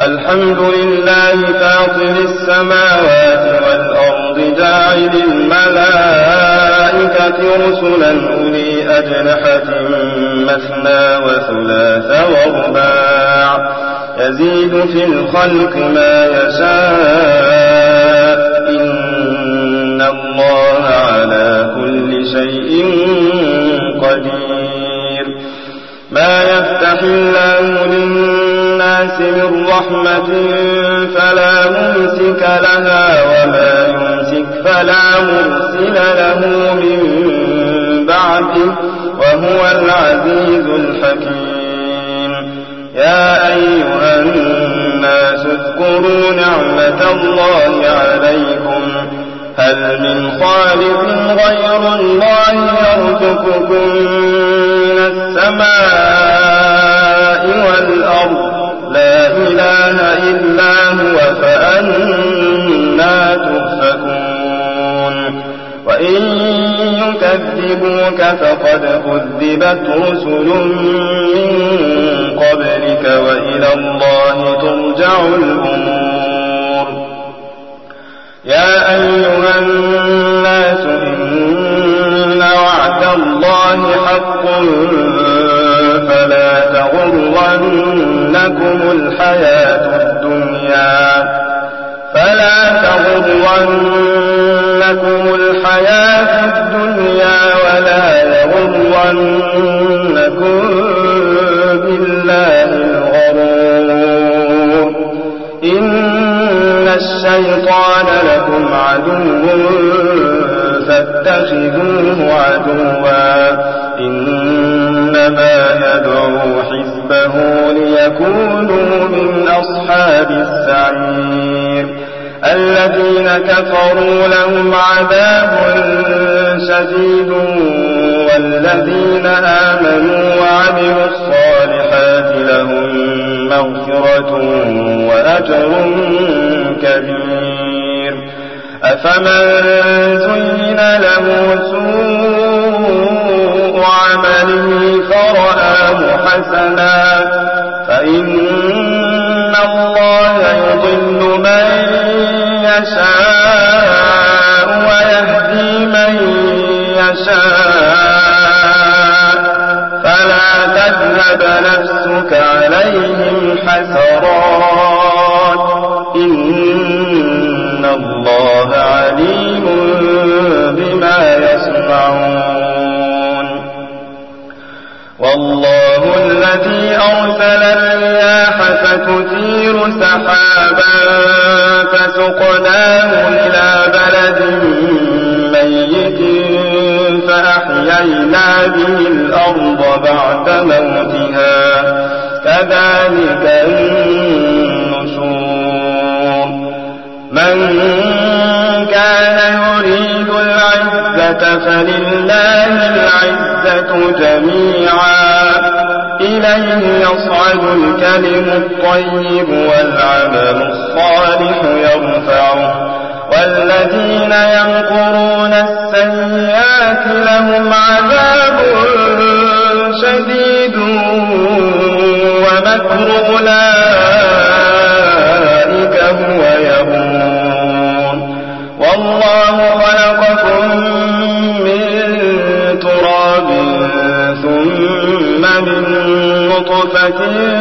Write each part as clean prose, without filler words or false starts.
الحمد لله فاطر السماوات والأرض جاعل الملائكة رسلا أولي أجنحة مثنى وثلاث ورباع يزيد في الخلق ما يشاء إن الله على كل شيء قدير. ما يفتح الله للناس من رحمة فلا ممسك لها وما يمسك فلا مرسل له من بعده وهو العزيز الحكيم. يا أيها الناس اذكروا نعمة الله عليكم هل من خالق غير الله يرزقكم من السماء والأرض لا إله إلا هو فأنا تؤفكون. وإن يكذبوك فقد كذبت رسل من قبلك وإلى الله ترجع الأمور. يا أيها الناس إن وعد الله حق فلا تغرنكم الحياة الدنيا ولا يغرنكم بالله الغرور. إن الشيطان لكم عدو فاتخذوه عدوا إنما يدعو حزبه ليكونوا من أصحاب السعير. الذين كفروا لهم عذاب شديد والذين آمنوا وعملوا الصالحات لهم مغفرة وأجر كبير. أفمن زين له سوء عمله فرآه حسنا فإن الله يضل من يشاء ويهدي من يشاء فلا تذهب نفسك عليهم حسرات إن الله عليم بما يصنعون. والله الذي أرسل الرياح فتثير سحابا فسقناه إلى بلد ميت فأحيينا به الأرض بعد موتها كذلك النشور. من كان يريد العزة فلله العزة جميعا إليه يصعد الكلم الطيب والعمل الصالح يرفعه والذين يمكرون السيئات لهم عذاب شديد ومكر أولئك هو يبور. والله خلقكم من تراب ثم من نطفة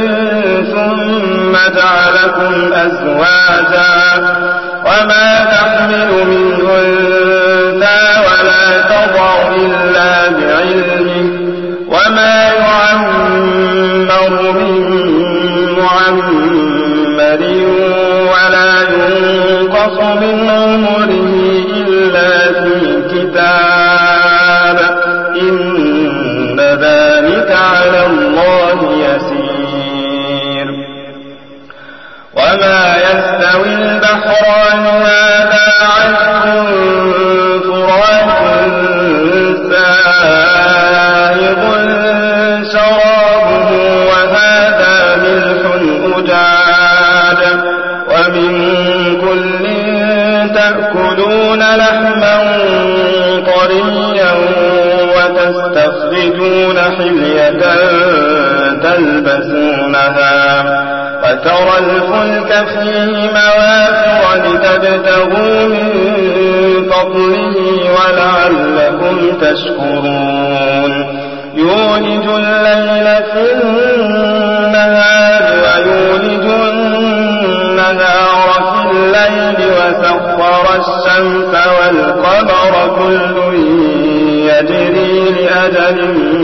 ثم جعلكم أزواجا وما تحمل من أنثى ولا تضع إلا بعلمه وما يعمر من معمر ولا ينقص من عمره إلا في كتاب إن ذلك على الله يسير. وما يستوي البحران هذا عذب فرات سائغ شرابه وهذا ملح أجاج ومن كل تأكلون لحما طريا وتستخرجون حلية تلبسونها وترى الفلك فيه مواخر لتبتغوا من فضله ولعلكم تشكرون يولج الليل في النهار ويولج النهار في الليل وسخر الشمس والقمر كل يجري لأجل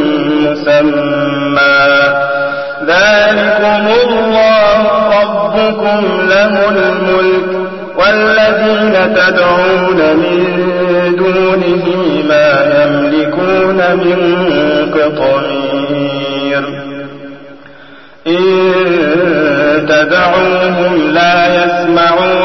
مسمى ذلكم الله ربكم له الملك والذين تدعون من دونه ما يملكون من قطمير إن تدعوهم لا يسمعوا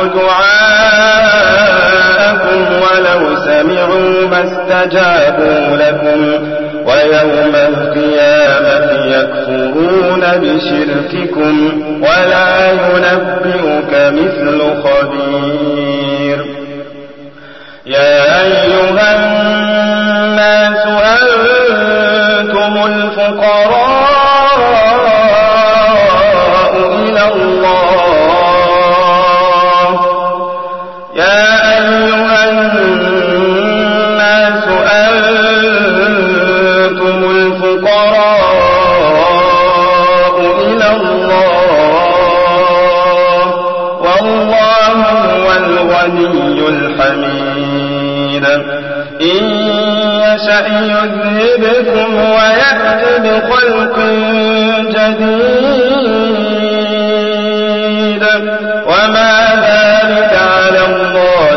دعاءكم ولو سمعوا ما استجابوا لكم ويوم القيامة يكفرون بشرككم ولا ينبئك مثل خبير يا أيها الناس أنتم الفقراء إلى الله يا أيها الناس أنتم الفقراء إلى الله والله هو الغني الحميد إن يشأ يذهبكم ويأت بخلق جديد وما ذلك على الله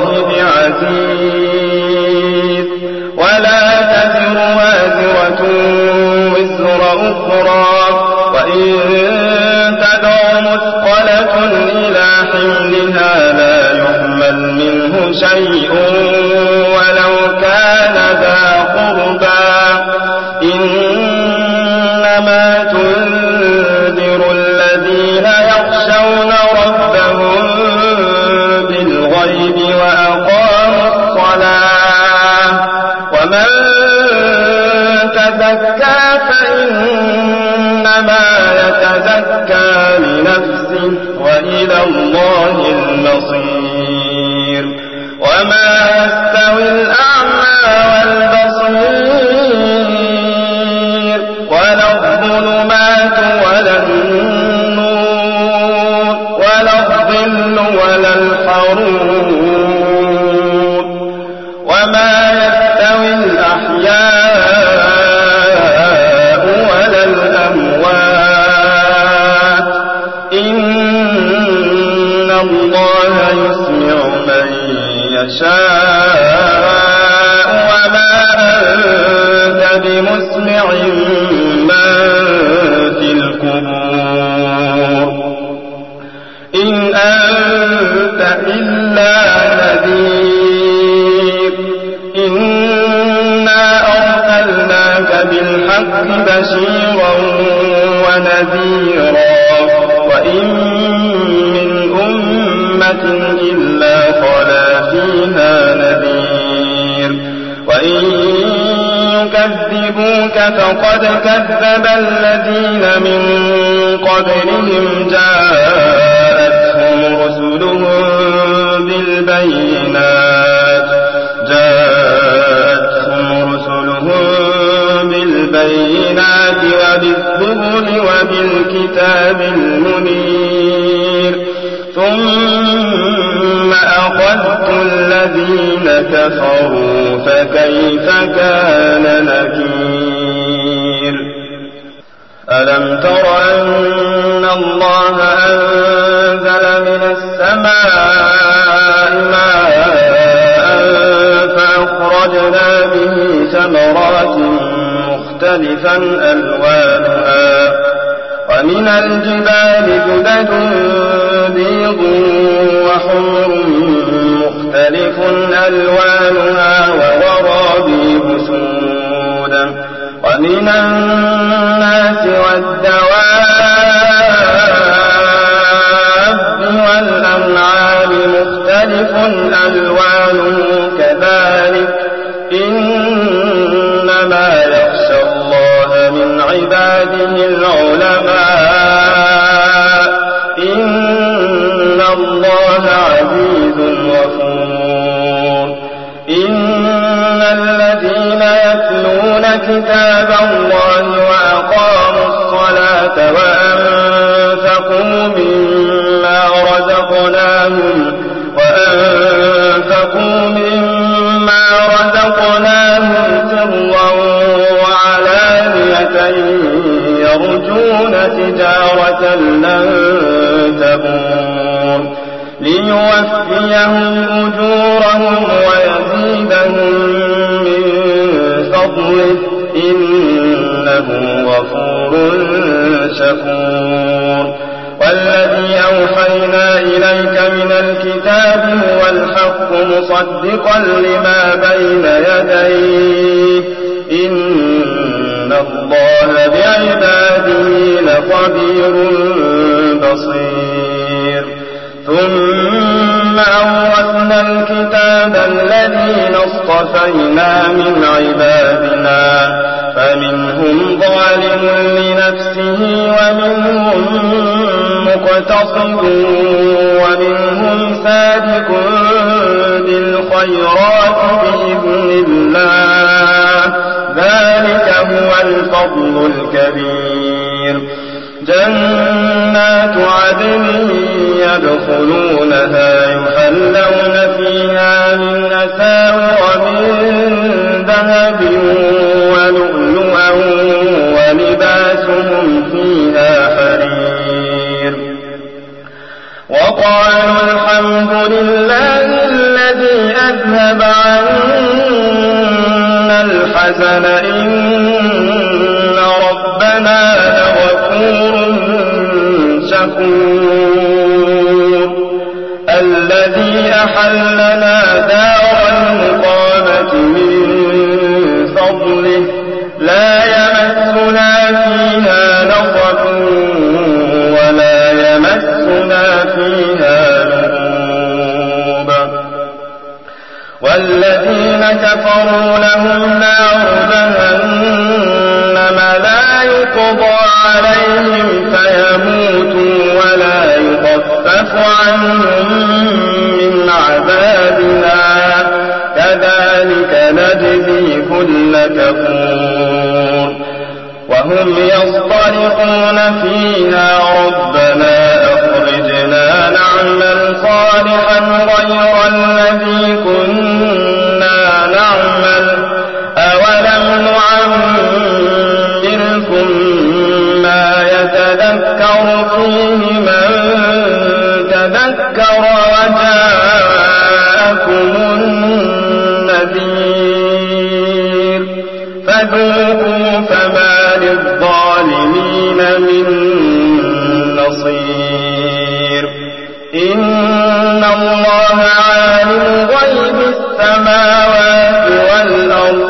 بعزيز ولا تزر وازرة وزر أخرى وإن تدع مثقلة إلى حملها لا يحمل منه شيء ولو كان ذا قربى إنما تنذر الذين يخشون ربهم بالغيب وأقاموا الصلاة ومن تزكى فإنما يتزكى لنفسه وإلى الله المصير وما يستوي الأعمى والبصير ولا الظلمات ولا النور ولا الظل ولا الحرور وما يستوي الأحياء ولا الأموات إن الله يسمع من يشاء وما أنت بمسمع من في القبور إن أنت إلا نذير إنا أرسلناك بالحق بشيرا ونذيرا وإن من أمة إلا خلا فيها نذير وإن يكذبوك فقد كذب الذين من قبلهم جاءتهم رسلهم بالبينات وبالزبر وبالكتاب المنير ثم أخذت الذين كفروا فكيف كان نكير ألم تر أن الله أنزل من السماء ماء فأخرجنا به ثمرات مختلفا ألوانها ومن الجبال جدد بيض وحمر مختلف ألوانها وغرابيب سود ومن الناس والدواب والأنعام مختلف ألوانه كذلك إنما يخشى الله من عباده العلماء إن كتاب الله وأقاموا الصلاة وأنفقوا مما رزقناهم سرا وعلانية يرجون تجارة لن تبور ليوفيهم أجورهم ويزيدهم من فضله إنه غفور شكور والذي أوحينا إليك من الكتاب هو الحق مصدقا لما بين يديه إن الله بعباده لخبير بصير ثم أورثنا الكتاب الذين اصطفينا من عبادنا فمنهم ظالم لنفسه ومنهم مقتصد ومنهم سابق بالخيرات بإذن الله ذلك هو الفضل الكبير جنات عدن يدخلونها يحلون فيها من أساور من ذهب ولؤلؤا ولباسهم فيها حرير وقالوا الحمد لله الذي أذهب عنا الحزن إن ربنا لغفور شكور الذي أحلنا دار المقامة من فضله لا يمسنا فيها نصب ولا يمسنا فيها لغوب والذين كفروا لهم نار جهنم لا يقضى عليهم فيموتوا ولا يخفف عنهم من عذابنا كذلك نجزي كل كفور وهم يصطرخون فيها ربنا أخرجنا نعمل صالحا غير الذي كنا نعمل أولم نعمركم ما يتذكر فيه من تذكر وجاءكم النذير فذوقوا فما للظالمين من نصير إن الله عالم غيب السماوات والأرض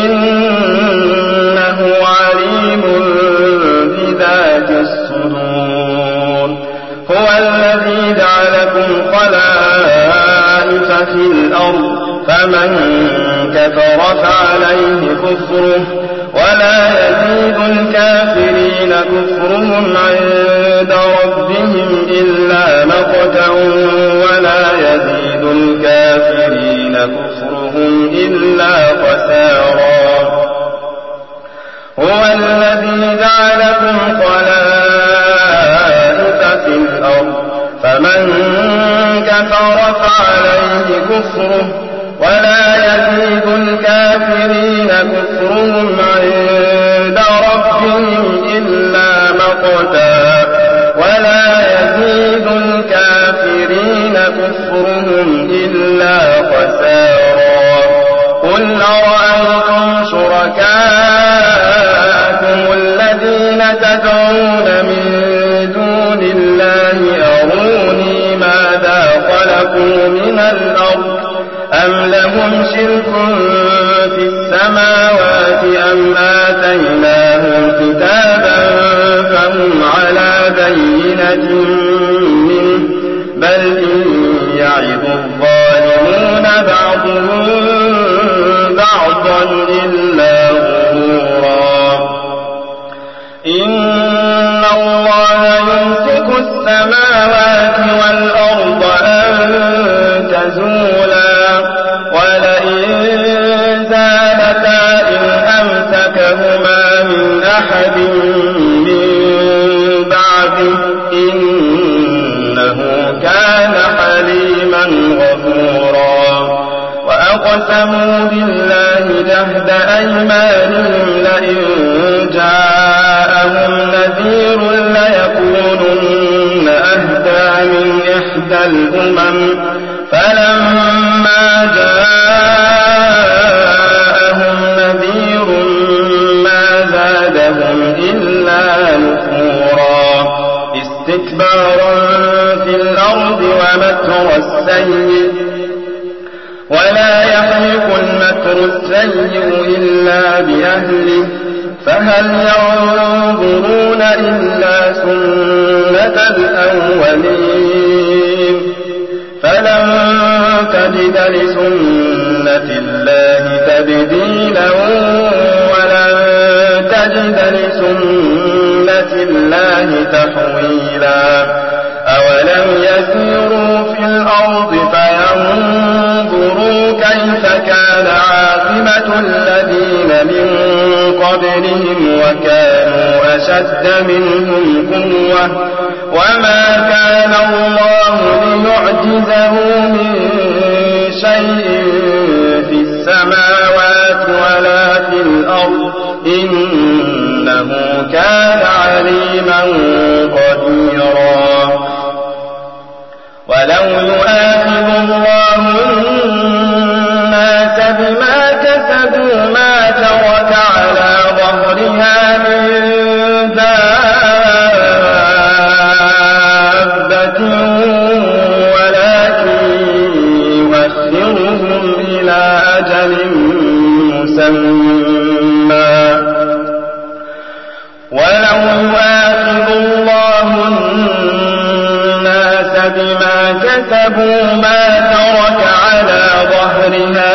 إنه عليم بذات الصدور هو الذي جعلكم خلائف في الأرض فمن كفر فعليه كفره ولا يزيد الكافرين كفرهم عند ربهم إلا مقتا ولا يزيد الكافرين كفرهم إلا خسارا هو الذي جعلكم خلائف في الأرض فمن كفر فعليه كفره ولا يزيد الكافرين كفرهم عند ربهم إلا مقتا ولا يزيد الكافرين كفرهم إلا خسارا قل أرأيتم شركاءكم الذين تدعون من دون الله أروني ماذا خلقوا من الأرض أم لهم شرك في السماوات أم آتيناهم كتابا فهم على بينة منه بل إن يعظ الظالمون بعضهم بعضا إلا غرورا إن الله يمسك السماوات والأرض أن تزولا ولئن زالتا إن أمسكهما وأقسموا بالله جهد أيمانهم لئن جاءهم نذير ليكونن أهدى من إحدى الأمم فلما جاءهم نذير ما زادهم إلا نفورا استكبارا في الأرض ومكر السيء ولا يحيق المكر السيء إلا بأهله فهل ينظرون إلا سنة الأولين فلن تجد لسنة الله تبديلا ولن تجد لسنة الله تحويلا أولم يسيروا في الأرض فينظروا كيف كان عاقبة الذين من قبلهم وكانوا أشد منهم قوة وما كان الله ليعجزه من شيء في السماوات ولا في الأرض إنه كان عليما قديرا ولو يؤاخذ الله الناس بما كسبوا ما ترك على ظهرها من دابة ولكن يؤخرهم إلى أجل مسمى ولو يؤاخذ الله الناس بما كسبوا ما ترك على ظهرها